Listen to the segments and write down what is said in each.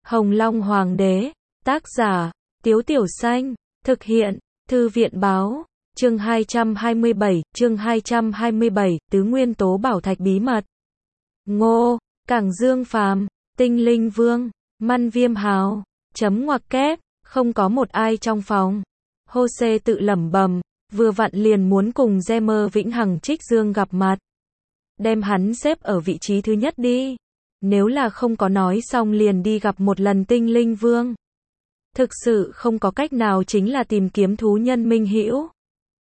Hồng Long Hoàng đế, tác giả, Tiếu Tiểu Xanh, thực hiện, Thư viện báo, chương 227, Tứ Nguyên Tố Bảo Thạch bí mật. Ngô, Cảng Dương Phàm, Tinh Linh Vương, Măn Viêm Hào, chấm ngoặc kép, không có một ai trong phòng. Jose tự lẩm bẩm, vừa vặn liền muốn cùng Gemmer Vĩnh Hằng Trích Dương gặp mặt. Đem hắn xếp ở vị trí thứ nhất đi. Nếu là không có nói xong liền đi gặp một lần Tinh Linh Vương. Thực sự không có cách nào chính là tìm kiếm thú nhân minh hữu.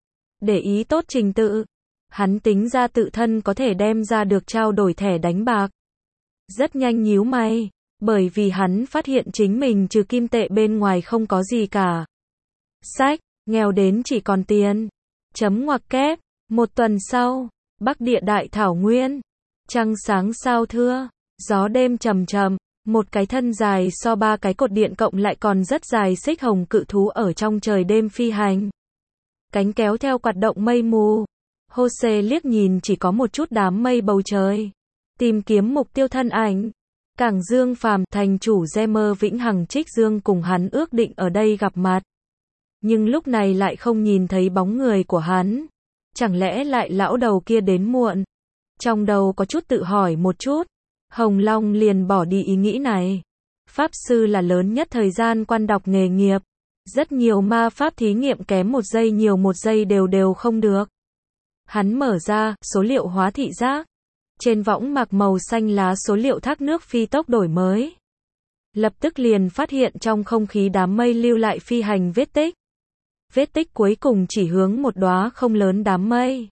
Để ý tốt trình tự. Hắn tính ra tự thân có thể đem ra được trao đổi thẻ đánh bạc. Rất nhanh nhíu mày, bởi vì hắn phát hiện chính mình trừ kim tệ bên ngoài không có gì cả. Sách, nghèo đến chỉ còn tiền. Chấm ngoặc kép, một tuần sau, Bắc Địa Đại Thảo Nguyên. Trăng sáng sao thưa, gió đêm trầm trầm, một cái thân dài so ba cái cột điện cộng lại còn rất dài xích hồng cự thú ở trong trời đêm phi hành. Cánh kéo theo quạt động mây mù. Jose liếc nhìn chỉ có một chút đám mây bầu trời. Tìm kiếm mục tiêu thân ảnh. Cảng Dương Phàm, thành chủ Gemmer Vĩnh Hằng Trích Dương cùng hắn ước định ở đây gặp mặt. Nhưng lúc này lại không nhìn thấy bóng người của hắn. Chẳng lẽ lại lão đầu kia đến muộn? Trong đầu có chút tự hỏi một chút. Hồng Long liền bỏ đi ý nghĩ này. Pháp sư là lớn nhất thời gian quan đọc nghề nghiệp. Rất nhiều ma pháp thí nghiệm kém một giây nhiều một giây đều không được. Hắn mở ra, số liệu hóa thị giác. Trên võng mạc màu xanh lá số liệu thác nước phi tốc đổi mới. Lập tức liền phát hiện trong không khí đám mây lưu lại phi hành vết tích. Vết tích cuối cùng chỉ hướng một đóa không lớn đám mây.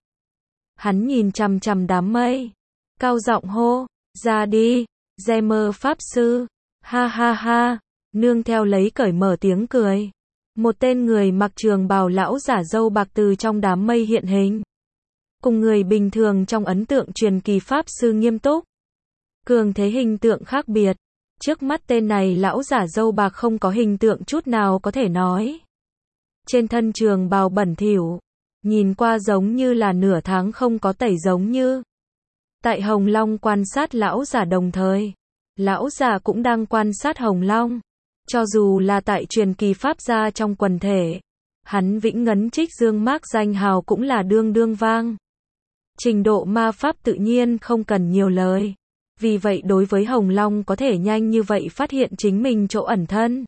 Hắn nhìn chằm chằm đám mây. Cao giọng hô, ra đi, Gemmer Pháp Sư. Ha ha ha, nương theo lấy cởi mở tiếng cười. Một tên người mặc trường bào lão giả râu bạc từ trong đám mây hiện hình. Cùng người bình thường trong ấn tượng truyền kỳ Pháp Sư nghiêm túc. Cường thế hình tượng khác biệt. Trước mắt tên này lão giả râu bạc không có hình tượng chút nào có thể nói. Trên thân trường bào bẩn thỉu. Nhìn qua giống như là nửa tháng không có tẩy giống như. Tại Hồng Long quan sát lão giả đồng thời. Lão giả cũng đang quan sát Hồng Long. Cho dù là tại truyền kỳ Pháp gia trong quần thể. Hắn Vĩnh Ngấn Trích Dương mác danh hào cũng là đương vang. Trình độ ma pháp tự nhiên không cần nhiều lời. Vì vậy đối với Hồng Long có thể nhanh như vậy phát hiện chính mình chỗ ẩn thân.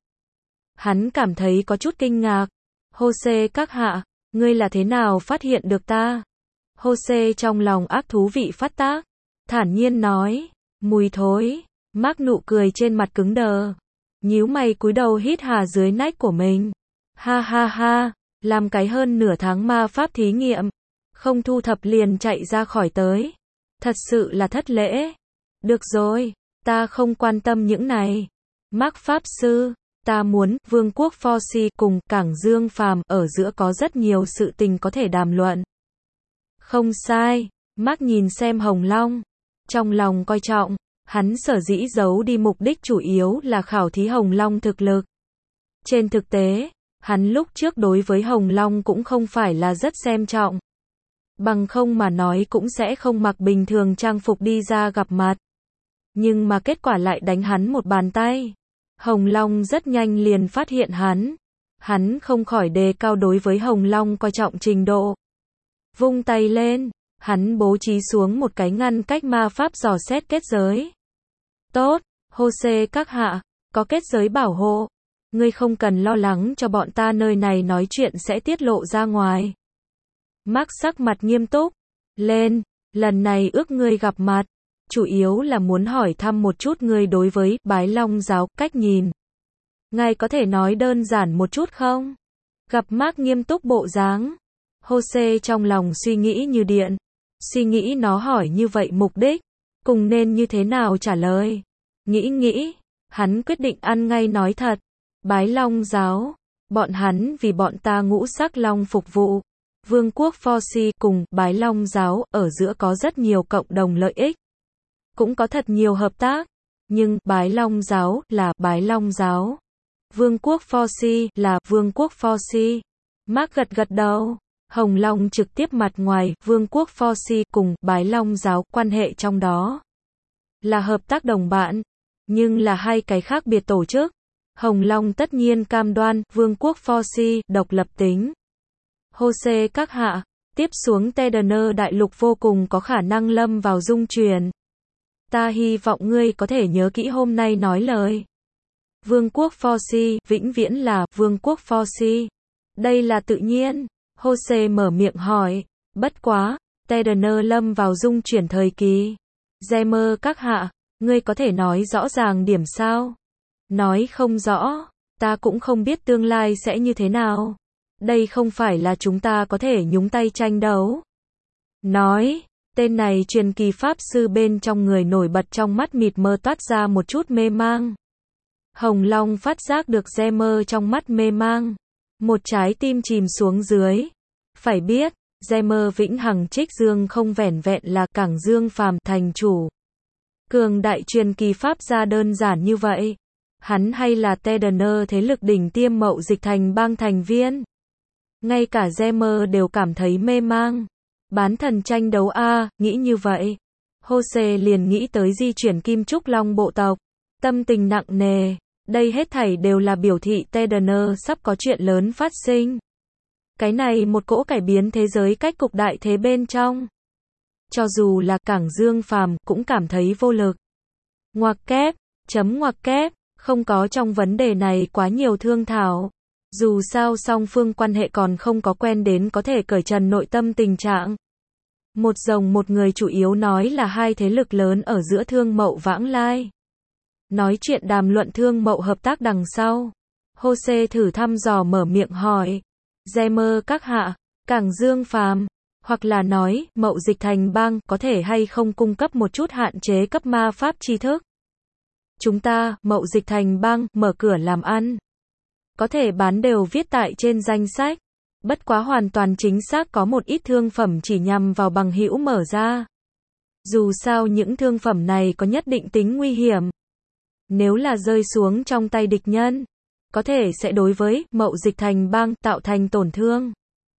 Hắn cảm thấy có chút kinh ngạc. Jose các hạ, ngươi là thế nào phát hiện được ta? Jose trong lòng ác thú vị phát tác. Thản nhiên nói, mùi thối. Mark nụ cười trên mặt cứng đờ. Nhíu mày cúi đầu hít hà dưới nách của mình. Ha ha ha, làm cái hơn nửa tháng ma pháp thí nghiệm. Không thu thập liền chạy ra khỏi tới. Thật sự là thất lễ. Được rồi, ta không quan tâm những này. Mark Pháp Sư, ta muốn, Vương quốc Foxy cùng Cảng Dương Phàm ở giữa có rất nhiều sự tình có thể đàm luận. Không sai, Mark nhìn xem Hồng Long. Trong lòng coi trọng, hắn sở dĩ giấu đi mục đích chủ yếu là khảo thí Hồng Long thực lực. Trên thực tế, hắn lúc trước đối với Hồng Long cũng không phải là rất xem trọng. Bằng không mà nói cũng sẽ không mặc bình thường trang phục đi ra gặp mặt. Nhưng mà kết quả lại đánh hắn một bàn tay. Hồng Long rất nhanh liền phát hiện hắn. Hắn không khỏi đề cao đối với Hồng Long coi trọng trình độ. Vung tay lên, hắn bố trí xuống một cái ngăn cách ma pháp dò xét kết giới. Tốt, Jose các hạ, có kết giới bảo hộ. Ngươi không cần lo lắng cho bọn ta nơi này nói chuyện sẽ tiết lộ ra ngoài. Mark sắc mặt nghiêm túc. Lên, lần này ước ngươi gặp mặt. Chủ yếu là muốn hỏi thăm một chút ngươi đối với Bái Long giáo cách nhìn. Ngài có thể nói đơn giản một chút không? Gặp Mark nghiêm túc bộ dáng. Jose trong lòng suy nghĩ như điện. Suy nghĩ nó hỏi như vậy mục đích. Cùng nên như thế nào trả lời. Nghĩ. Hắn quyết định ăn ngay nói thật. Bái Long giáo. Bọn hắn vì bọn ta ngũ sắc long phục vụ. Vương quốc Foxy cùng Bái Long giáo ở giữa có rất nhiều cộng đồng lợi ích. Cũng có thật nhiều hợp tác. Nhưng Bái Long giáo là Bái Long giáo. Vương quốc Foxy là Vương quốc Foxy. Mark gật đầu. Hồng Long trực tiếp mặt ngoài Vương quốc Foxy cùng Bái Long giáo quan hệ trong đó. Là hợp tác đồng bạn. nhưng là hai cái khác biệt tổ chức. Hồng Long tất nhiên cam đoan, Vương quốc Forci, độc lập tính. Hô-xê các hạ, tiếp xuống Tedaner đại lục vô cùng có khả năng lâm vào dung chuyển. Ta hy vọng ngươi có thể nhớ kỹ hôm nay nói lời. Vương quốc Forci, vĩnh viễn là, Vương quốc Forci. Đây là tự nhiên. Hô-xê mở miệng hỏi, bất quá, Tedaner lâm vào dung chuyển thời kỳ. Zemer các hạ, ngươi có thể nói rõ ràng điểm sao? Nói không rõ, ta cũng không biết tương lai sẽ như thế nào. Đây không phải là chúng ta có thể nhúng tay tranh đấu. Nói, tên này truyền kỳ pháp sư bên trong người nổi bật trong mắt mịt mờ toát ra một chút mê mang. Hồng Long phát giác được Zemer trong mắt mê mang. Một trái tim chìm xuống dưới. Phải biết, Zemer vĩnh hằng trích dương không vẻn vẹn là cảng dương phàm thành chủ. Cường đại truyền kỳ pháp gia đơn giản như vậy. Hắn hay là Tedaner thế lực đỉnh tiêm mậu dịch thành bang thành viên. Ngay cả Zemer đều cảm thấy mê mang. Bán thần tranh đấu a, nghĩ như vậy. Hô-xê liền nghĩ tới di chuyển Kim Trúc Long bộ tộc. Tâm tình nặng nề. Đây hết thảy đều là biểu thị Tedaner sắp có chuyện lớn phát sinh. Cái này một cỗ cải biến thế giới cách cục đại thế bên trong. Cho dù là cảng dương phàm cũng cảm thấy vô lực. Ngoặc kép, ngoặc kép, không có trong vấn đề này quá nhiều thương thảo. Dù sao song phương quan hệ còn không có quen đến có thể cởi trần nội tâm tình trạng. Một rồng một người chủ yếu nói là hai thế lực lớn ở giữa thương mậu vãng lai. Nói chuyện đàm luận thương mậu hợp tác đằng sau. Hô-xê thử thăm dò mở miệng hỏi. Zemer các hạ, cảng dương phàm, hoặc là nói, mậu dịch thành bang có thể hay không cung cấp một chút hạn chế cấp ma pháp tri thức. Chúng ta, mậu dịch thành bang, mở cửa làm ăn. Có thể bán đều viết tại trên danh sách. Bất quá hoàn toàn chính xác có một ít thương phẩm chỉ nhằm vào bằng hữu mở ra. Dù sao những thương phẩm này có nhất định tính nguy hiểm. Nếu là rơi xuống trong tay địch nhân, có thể sẽ đối với mậu dịch thành bang tạo thành tổn thương.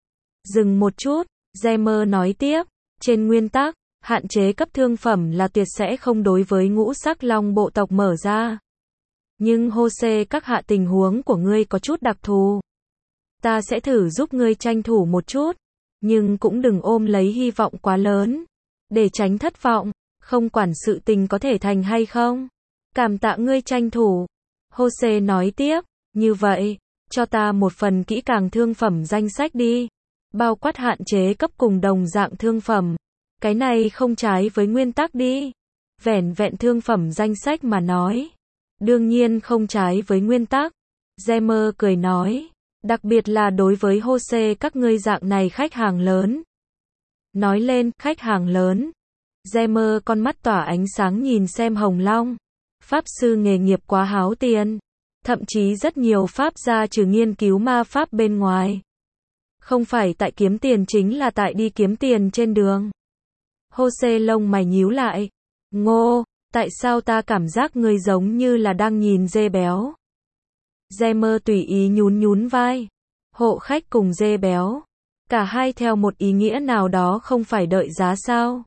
Dừng một chút, Zemer nói tiếp, trên nguyên tắc, hạn chế cấp thương phẩm là tuyệt sẽ không đối với ngũ sắc long bộ tộc mở ra. Nhưng Hô-xê các hạ tình huống của ngươi có chút đặc thù. Ta sẽ thử giúp ngươi tranh thủ một chút, nhưng cũng đừng ôm lấy hy vọng quá lớn, để tránh thất vọng, không quản sự tình có thể thành hay không. Cảm tạ ngươi tranh thủ. Hô-xê nói tiếp, như vậy, cho ta một phần kỹ càng thương phẩm danh sách đi. Bao quát hạn chế cấp cùng đồng dạng thương phẩm. Cái này không trái với nguyên tắc đi. Vẻn vẹn thương phẩm danh sách mà nói. Đương nhiên không trái với nguyên tắc. Zemer cười nói. Đặc biệt là đối với Hô-xê các ngươi dạng này khách hàng lớn. Nói lên, khách hàng lớn. Zemer con mắt tỏa ánh sáng nhìn xem Hồng Long. Pháp sư nghề nghiệp quá háo tiền. Thậm chí rất nhiều pháp gia trừ nghiên cứu ma pháp bên ngoài. Không phải tại kiếm tiền chính là tại đi kiếm tiền trên đường. Hô-xê lông mày nhíu lại. Ngô, tại sao ta cảm giác ngươi giống như là đang nhìn dê béo? Zemer tùy ý nhún nhún vai. Hộ khách cùng dê béo. Cả hai theo một ý nghĩa nào đó không phải đợi giá sao?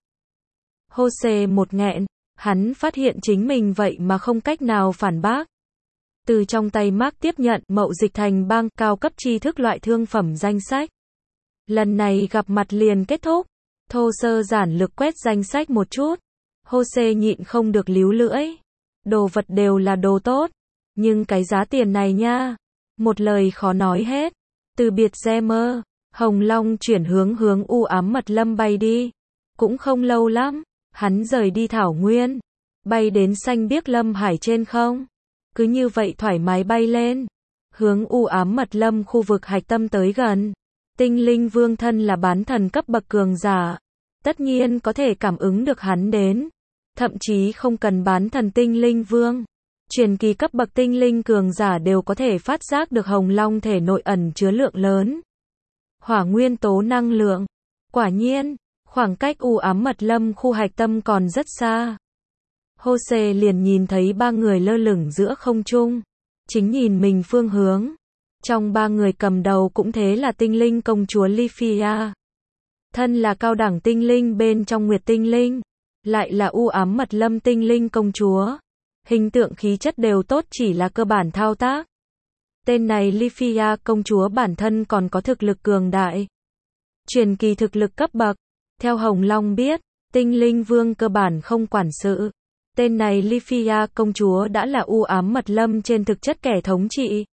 Hô-xê một nghẹn. Hắn phát hiện chính mình vậy mà không cách nào phản bác. Từ trong tay Mark tiếp nhận mậu dịch thành bang cao cấp tri thức loại thương phẩm danh sách. Lần này gặp mặt liền kết thúc. Thô sơ giản lược quét danh sách một chút. Hô-xê nhịn không được líu lưỡi. Đồ vật đều là đồ tốt. Nhưng cái giá tiền này nha. Một lời khó nói hết. Từ biệt Zemer, Hồng Long chuyển hướng u ám mật lâm bay đi. Cũng không lâu lắm. Hắn rời đi thảo nguyên. Bay đến xanh biếc lâm hải trên không. Cứ như vậy thoải mái bay lên. Hướng u ám mật lâm khu vực hạch tâm tới gần. Tinh linh vương thân là bán thần cấp bậc cường giả. Tất nhiên có thể cảm ứng được hắn đến. Thậm chí không cần bán thần tinh linh vương. Truyền kỳ cấp bậc tinh linh cường giả đều có thể phát giác được Hồng Long thể nội ẩn chứa lượng lớn hỏa nguyên tố năng lượng. Quả nhiên, khoảng cách u ám mật lâm khu hạch tâm còn rất xa. Hô-xê liền nhìn thấy ba người lơ lửng giữa không trung. Chính nhìn mình phương hướng. Trong ba người cầm đầu cũng thế là tinh linh công chúa Lifia. Thân là cao đẳng tinh linh bên trong nguyệt tinh linh. Lại là u ám mật lâm tinh linh công chúa. Hình tượng khí chất đều tốt chỉ là cơ bản thao tác. Tên này Lifia công chúa bản thân còn có thực lực cường đại. Truyền kỳ thực lực cấp bậc. Theo Hồng Long biết, Tinh Linh Vương cơ bản không quản sự. Tên này Lifia công chúa đã là u ám mật lâm trên thực chất kẻ thống trị.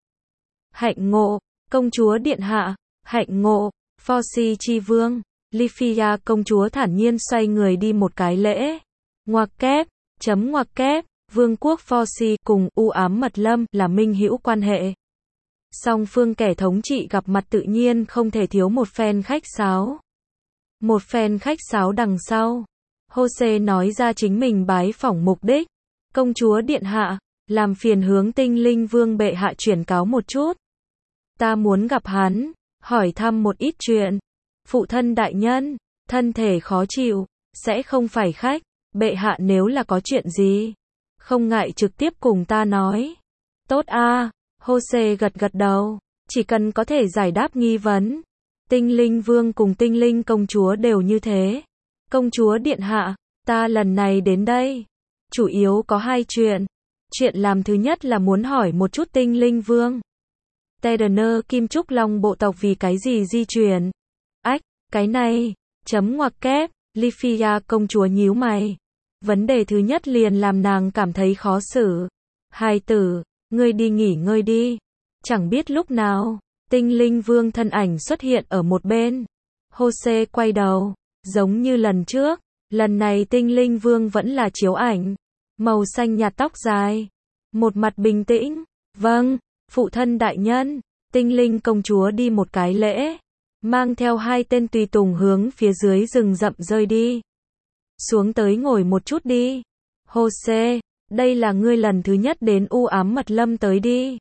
Hạnh ngộ, công chúa điện hạ, hạnh ngộ, Forsi chi vương. Lifia công chúa thản nhiên xoay người đi một cái lễ. Ngoặc kép, ngoặc kép, vương quốc Forsi cùng u ám mật lâm là minh hữu quan hệ. Song phương kẻ thống trị gặp mặt tự nhiên không thể thiếu một phen khách sáo. Một phen khách sáo đằng sau, Jose nói ra chính mình bái phỏng mục đích. Công chúa điện hạ, làm phiền hướng Tinh Linh Vương bệ hạ chuyển cáo một chút. Ta muốn gặp hắn, hỏi thăm một ít chuyện. Phụ thân đại nhân, thân thể khó chịu, sẽ không phải khách. Bệ hạ nếu là có chuyện gì, không ngại trực tiếp cùng ta nói. Tốt a, Jose gật gật đầu, chỉ cần có thể giải đáp nghi vấn. Tinh Linh Vương cùng Tinh Linh công chúa đều như thế. Công chúa điện hạ, ta lần này đến đây, chủ yếu có hai chuyện. Chuyện làm thứ nhất là muốn hỏi một chút Tinh Linh Vương. Tedener Kim Trúc Long bộ tộc vì cái gì di chuyển? Ách, cái này, ngoặc kép, Lifia công chúa nhíu mày. Vấn đề thứ nhất liền làm nàng cảm thấy khó xử. Hài tử, ngươi đi nghỉ ngơi đi. Chẳng biết lúc nào, Tinh Linh Vương thân ảnh xuất hiện ở một bên. Jose quay đầu, giống như lần trước, lần này Tinh Linh Vương vẫn là chiếu ảnh. Màu xanh nhạt tóc dài. Một mặt bình tĩnh. Vâng, phụ thân đại nhân. Tinh Linh công chúa đi một cái lễ. Mang theo hai tên tùy tùng hướng phía dưới rừng rậm rơi đi. Xuống tới ngồi một chút đi. Jose, đây là ngươi lần thứ nhất đến u ám mật lâm tới đi.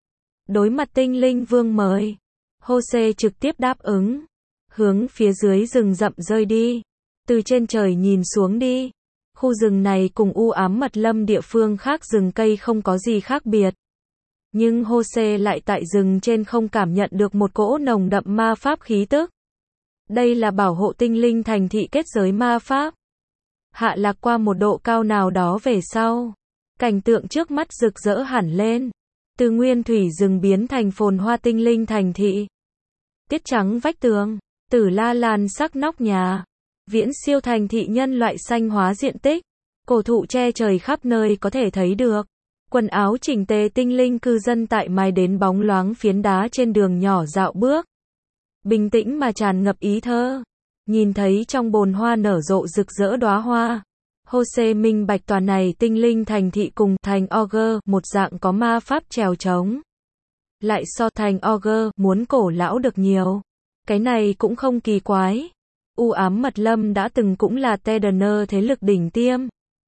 Đối mặt Tinh Linh Vương mời. Jose trực tiếp đáp ứng. Hướng phía dưới rừng rậm rơi đi. Từ trên trời nhìn xuống đi. Khu rừng này cùng u ám mật lâm địa phương khác rừng cây không có gì khác biệt. Nhưng Jose lại tại rừng trên không cảm nhận được một cỗ nồng đậm ma pháp khí tức. Đây là bảo hộ tinh linh thành thị kết giới ma pháp. Hạ lạc qua một độ cao nào đó về sau. Cảnh tượng trước mắt rực rỡ hẳn lên. Từ nguyên thủy rừng biến thành phồn hoa tinh linh thành thị. Tiết trắng vách tường, tử la lan sắc nóc nhà. Viễn siêu thành thị nhân loại xanh hóa diện tích. Cổ thụ che trời khắp nơi có thể thấy được. Quần áo chỉnh tề tinh linh cư dân tại mái đến bóng loáng phiến đá trên đường nhỏ dạo bước. Bình tĩnh mà tràn ngập ý thơ. Nhìn thấy trong bồn hoa nở rộ rực rỡ đóa hoa. Jose minh bạch tòa này tinh linh thành thị cùng thành Ogre một dạng có ma pháp trèo trống. Lại so thành Ogre muốn cổ lão được nhiều. Cái này cũng không kỳ quái. U ám mật lâm đã từng cũng là Tedener thế lực đỉnh tiêm.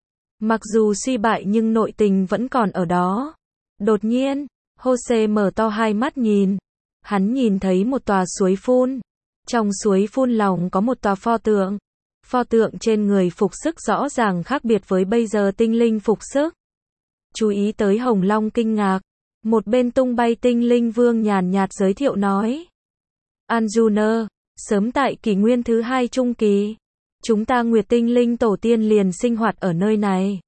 Mặc dù suy bại nhưng nội tình vẫn còn ở đó. Đột nhiên, Jose mở to hai mắt nhìn. Hắn nhìn thấy một tòa suối phun. Trong suối phun lòng có một tòa pho tượng. Pho tượng trên người phục sức rõ ràng khác biệt với bây giờ tinh linh phục sức. Chú ý tới Hồng Long kinh ngạc. Một bên tung bay Tinh Linh Vương nhàn nhạt giới thiệu nói. Anjuner, sớm tại kỷ nguyên thứ 2 trung kỳ. Chúng ta Nguyệt Tinh Linh tổ tiên liền sinh hoạt ở nơi này.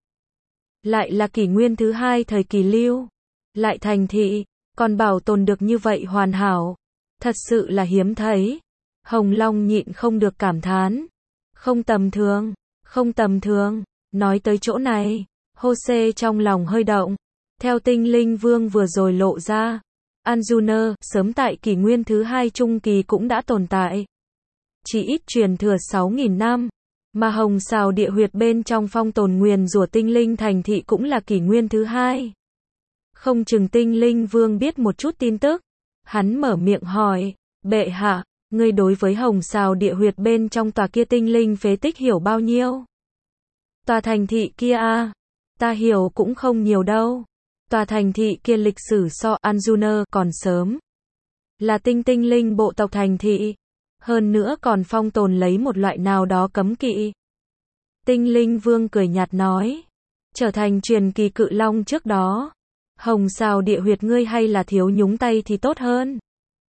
Lại là kỷ nguyên thứ 2 thời kỳ lưu. Lại thành thị, còn bảo tồn được như vậy hoàn hảo. Thật sự là hiếm thấy. Hồng Long nhịn không được cảm thán. Không tầm thường, không tầm thường. Nói tới chỗ này, Jose trong lòng hơi động. Theo Tinh Linh Vương vừa rồi lộ ra, Anjuner sớm tại kỷ nguyên thứ 2 trung kỳ cũng đã tồn tại. Chỉ ít truyền thừa 6.000 năm. Mà hồng xào địa huyệt bên trong phong tồn nguyền rủa tinh linh thành thị cũng là kỷ nguyên thứ 2. Không chừng Tinh Linh Vương biết một chút tin tức. Hắn mở miệng hỏi, bệ hạ, ngươi đối với hồng xào địa huyệt bên trong tòa kia tinh linh phế tích hiểu bao nhiêu? Tòa thành thị kia à? Ta hiểu cũng không nhiều đâu. Tòa thành thị kia lịch sử so Anjuner còn sớm. Là tinh linh bộ tộc thành thị. Hơn nữa còn phong tồn lấy một loại nào đó cấm kỵ. Tinh Linh Vương cười nhạt nói. Trở thành truyền kỳ cự long trước đó. Hồng xào địa huyệt ngươi hay là thiếu nhúng tay thì tốt hơn.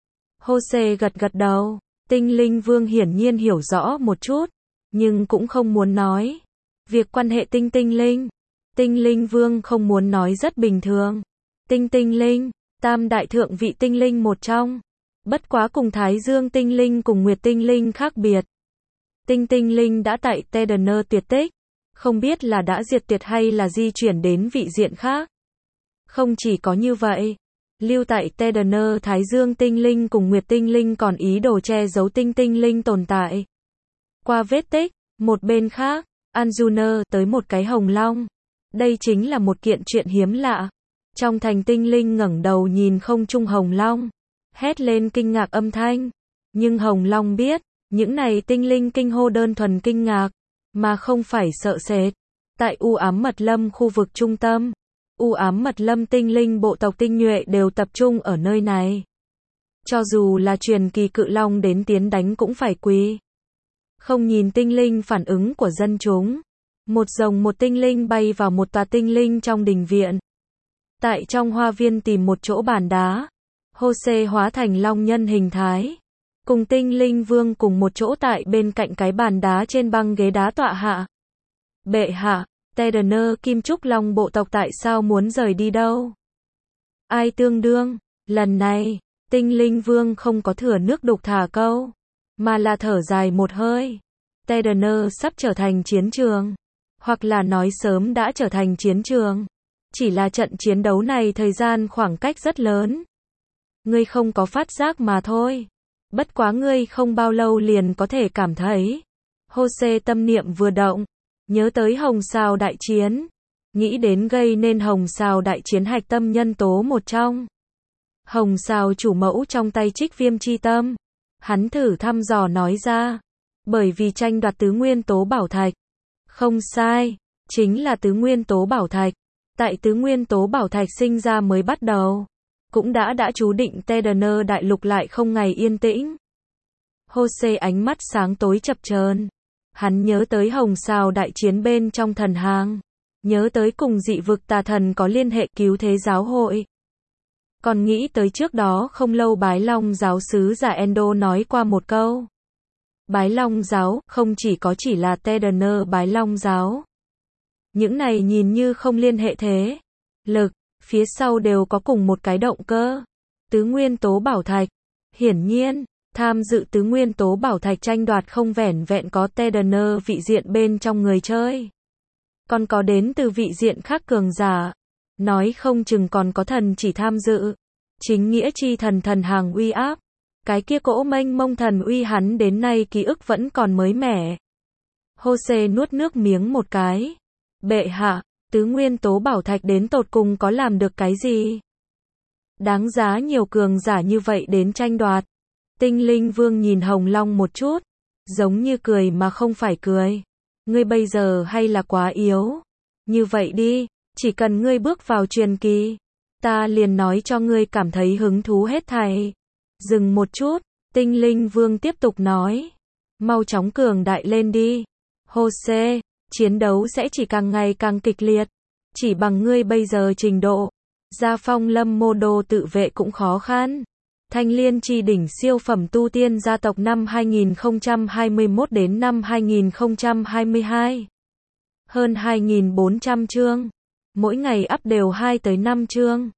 Jose gật gật đầu. Tinh Linh Vương hiển nhiên hiểu rõ một chút. Nhưng cũng không muốn nói. Việc quan hệ tinh linh. Tinh linh vương không muốn nói rất bình thường. Tinh linh, tam đại thượng vị tinh linh một trong. Bất quá cùng Thái Dương tinh linh cùng Nguyệt tinh linh khác biệt. Tinh linh đã tại Tedener tuyệt tích. Không biết là đã diệt tuyệt hay là di chuyển đến vị diện khác. Không chỉ có như vậy. Lưu tại Tedener Thái Dương tinh linh cùng Nguyệt tinh linh còn ý đồ che giấu tinh linh tồn tại. Qua vết tích, một bên khác, Anjuner tới một cái hồng long. Đây chính là một kiện chuyện hiếm lạ. Trong thành tinh linh ngẩng đầu nhìn không trung hồng long. Hét lên kinh ngạc âm thanh. Nhưng hồng long biết, những này tinh linh kinh hô đơn thuần kinh ngạc, mà không phải sợ sệt. Tại u ám mật lâm khu vực trung tâm, u ám mật lâm tinh linh bộ tộc tinh nhuệ đều tập trung ở nơi này. Cho dù là truyền kỳ cự long đến tiến đánh cũng phải quỳ. Không nhìn tinh linh phản ứng của dân chúng. Một rồng một tinh linh bay vào một tòa tinh linh trong đình viện. Tại trong hoa viên tìm một chỗ bàn đá. Jose hóa thành long nhân hình thái. Cùng tinh linh vương cùng một chỗ tại bên cạnh cái bàn đá trên băng ghế đá tọa hạ. Bệ hạ, Tedener Kim Trúc Long bộ tộc tại sao muốn rời đi đâu? Ai tương đương? Lần này, tinh linh vương không có thừa nước đục thả câu, mà là thở dài một hơi. Tedener sắp trở thành chiến trường. Hoặc là nói sớm đã trở thành chiến trường. Chỉ là trận chiến đấu này thời gian khoảng cách rất lớn. Ngươi không có phát giác mà thôi. Bất quá ngươi không bao lâu liền có thể cảm thấy. Jose tâm niệm vừa động. Nhớ tới hồng sao đại chiến. Nghĩ đến gây nên hồng sao đại chiến hạch tâm nhân tố một trong. Hồng sao chủ mẫu trong tay Trích Viêm chi tâm. Hắn thử thăm dò nói ra. Bởi vì tranh đoạt tứ nguyên tố bảo thạch. Không sai. Chính là tứ nguyên tố bảo thạch. Tại tứ nguyên tố bảo thạch sinh ra mới bắt đầu. Cũng đã chú định Tedener đại lục lại không ngày yên tĩnh. Jose ánh mắt sáng tối chập chờn. Hắn nhớ tới hồng sao đại chiến bên trong thần hang. Nhớ tới cùng dị vực tà thần có liên hệ cứu thế giáo hội. Còn nghĩ tới trước đó không lâu Bái Long giáo sứ giả Endo nói qua một câu. Bái Long giáo không chỉ là Tedener Bái Long giáo. Những này nhìn như không liên hệ thế lực, phía sau đều có cùng một cái động cơ. Tứ nguyên tố bảo thạch. Hiển nhiên, tham dự tứ nguyên tố bảo thạch tranh đoạt không vẻn vẹn có Tedener vị diện bên trong người chơi. Còn có đến từ vị diện khác cường giả. Nói không chừng còn có thần chỉ tham dự. Chính nghĩa chi thần hàng uy áp. Cái kia cỗ mênh mông thần uy hắn đến nay ký ức vẫn còn mới mẻ. Jose nuốt nước miếng một cái. Bệ hạ, tứ nguyên tố bảo thạch đến tột cùng có làm được cái gì? Đáng giá nhiều cường giả như vậy đến tranh đoạt. Tinh linh vương nhìn hồng long một chút. Giống như cười mà không phải cười. Ngươi bây giờ hay là quá yếu. Như vậy đi, chỉ cần ngươi bước vào truyền kỳ. Ta liền nói cho ngươi cảm thấy hứng thú hết thảy. Dừng một chút, tinh linh vương tiếp tục nói. Mau chóng cường đại lên đi. Jose, chiến đấu sẽ chỉ càng ngày càng kịch liệt. Chỉ bằng ngươi bây giờ trình độ. Gia phong lâm mô đô tự vệ cũng khó khăn. Thanh liên chi đỉnh siêu phẩm tu tiên gia tộc năm 2021 đến năm 2022. Hơn 2.400 chương. Mỗi ngày up đều 2 tới 5 chương.